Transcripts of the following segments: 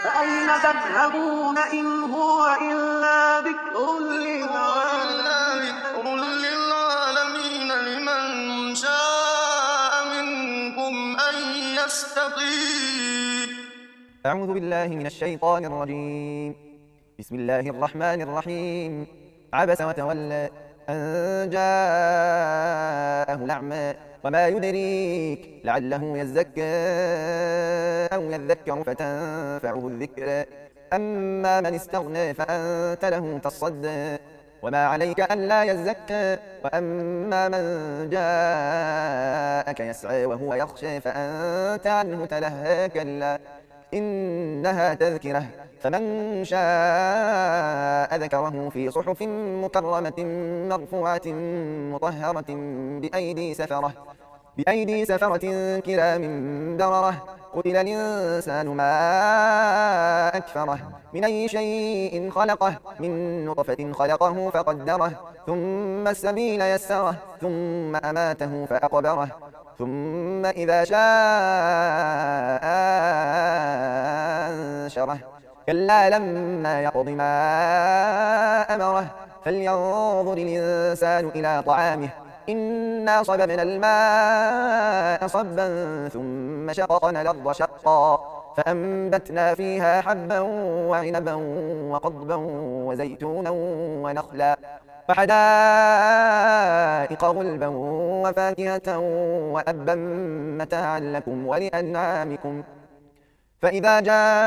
فأين تذهبون إن هو إلا ذكر للعالمين لمن شاء منكم أن يستقيم. أعوذ بالله من الشيطان الرجيم. بسم الله الرحمن الرحيم. عبس وتولى أن جاءه الأعمى وما يدريك لعله يزكى أو يذكر فتنفعه الذكرى أما من استغنى فأنت له تصدى وما عليك ألا يزكى وأما من جاءك يسعى وهو يخشى فأنت عنه تلهى كلا إنها تذكرة فمن شاء ذكره في صحف مكرمة مرفوعة مطهرة بأيدي سفرة كرام بررة قتل الإنسان ما أكفره من أي شيء خلقه من نطفة خلقه فقدره ثم السبيل يسره ثم أماته فأقبره ثم إذا شاء أنشره كلا لما يقض ما أمره فلينظر الإنسان إلى طعامه إنا صببنا الماء صبا ثم شققنا الأرض شقا فأنبتنا فيها حبا وعنبا وقضبا وزيتونا ونخلا وحدائق غلبا وفاكهة وأبا متاعا لكم ولأنعامكم فإذا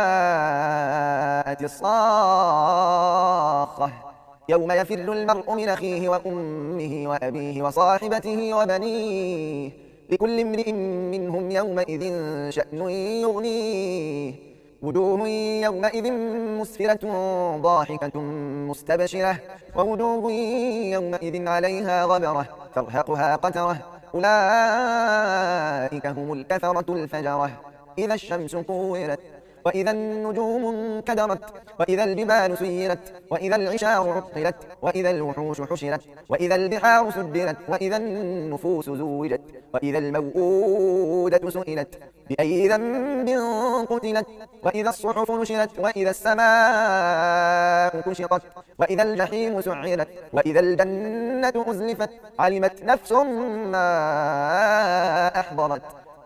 جاءت الصاخة يوم يفر المرء من أخيه وأمه وأبيه وصاحبته وبنيه لكل امرئ منهم يومئذ شأن يغنيه وجوه يومئذ مسفرة ضاحكة مستبشرة ووجوه يومئذ عليها غبرة ترهقها قترة أولئك هم الكفرة الفجرة إذا الشمس كورت وإذا النجوم انكدرت وإذا الجبال سيرت وإذا العشار عطلت وإذا الوحوش حشرت وإذا البحار سجرت وإذا النفوس زوجت وإذا الموءودة سئلت بأي ذنب قتلت وإذا الصحف نشرت وإذا السماء كشطت وإذا الجحيم سعرت وإذا الجنة أزلفت علمت نفس ما أحضرت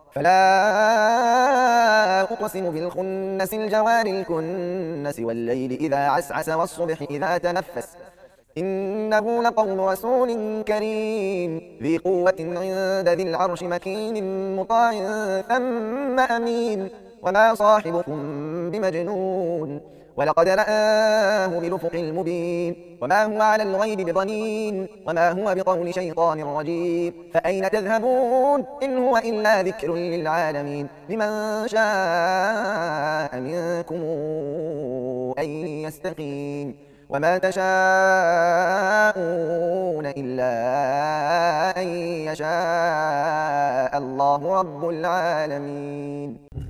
فلا أقسم بالخنس الجوار الكنس والليل إذا عسعس والصبح إذا تنفس إنه لقول رسول كريم ذي قوة عند ذي العرش مكين مطاع ثم أمين وما صاحبكم بمجنون ولقد رآه بالأفق المبين وما هو على الغيب بضنين وما هو بقول شيطان رجيم فأين تذهبون إن هو إلا ذكر للعالمين لمن شاء منكم أن يستقيم وما تشاءون إلا أن يشاء الله رب العالمين.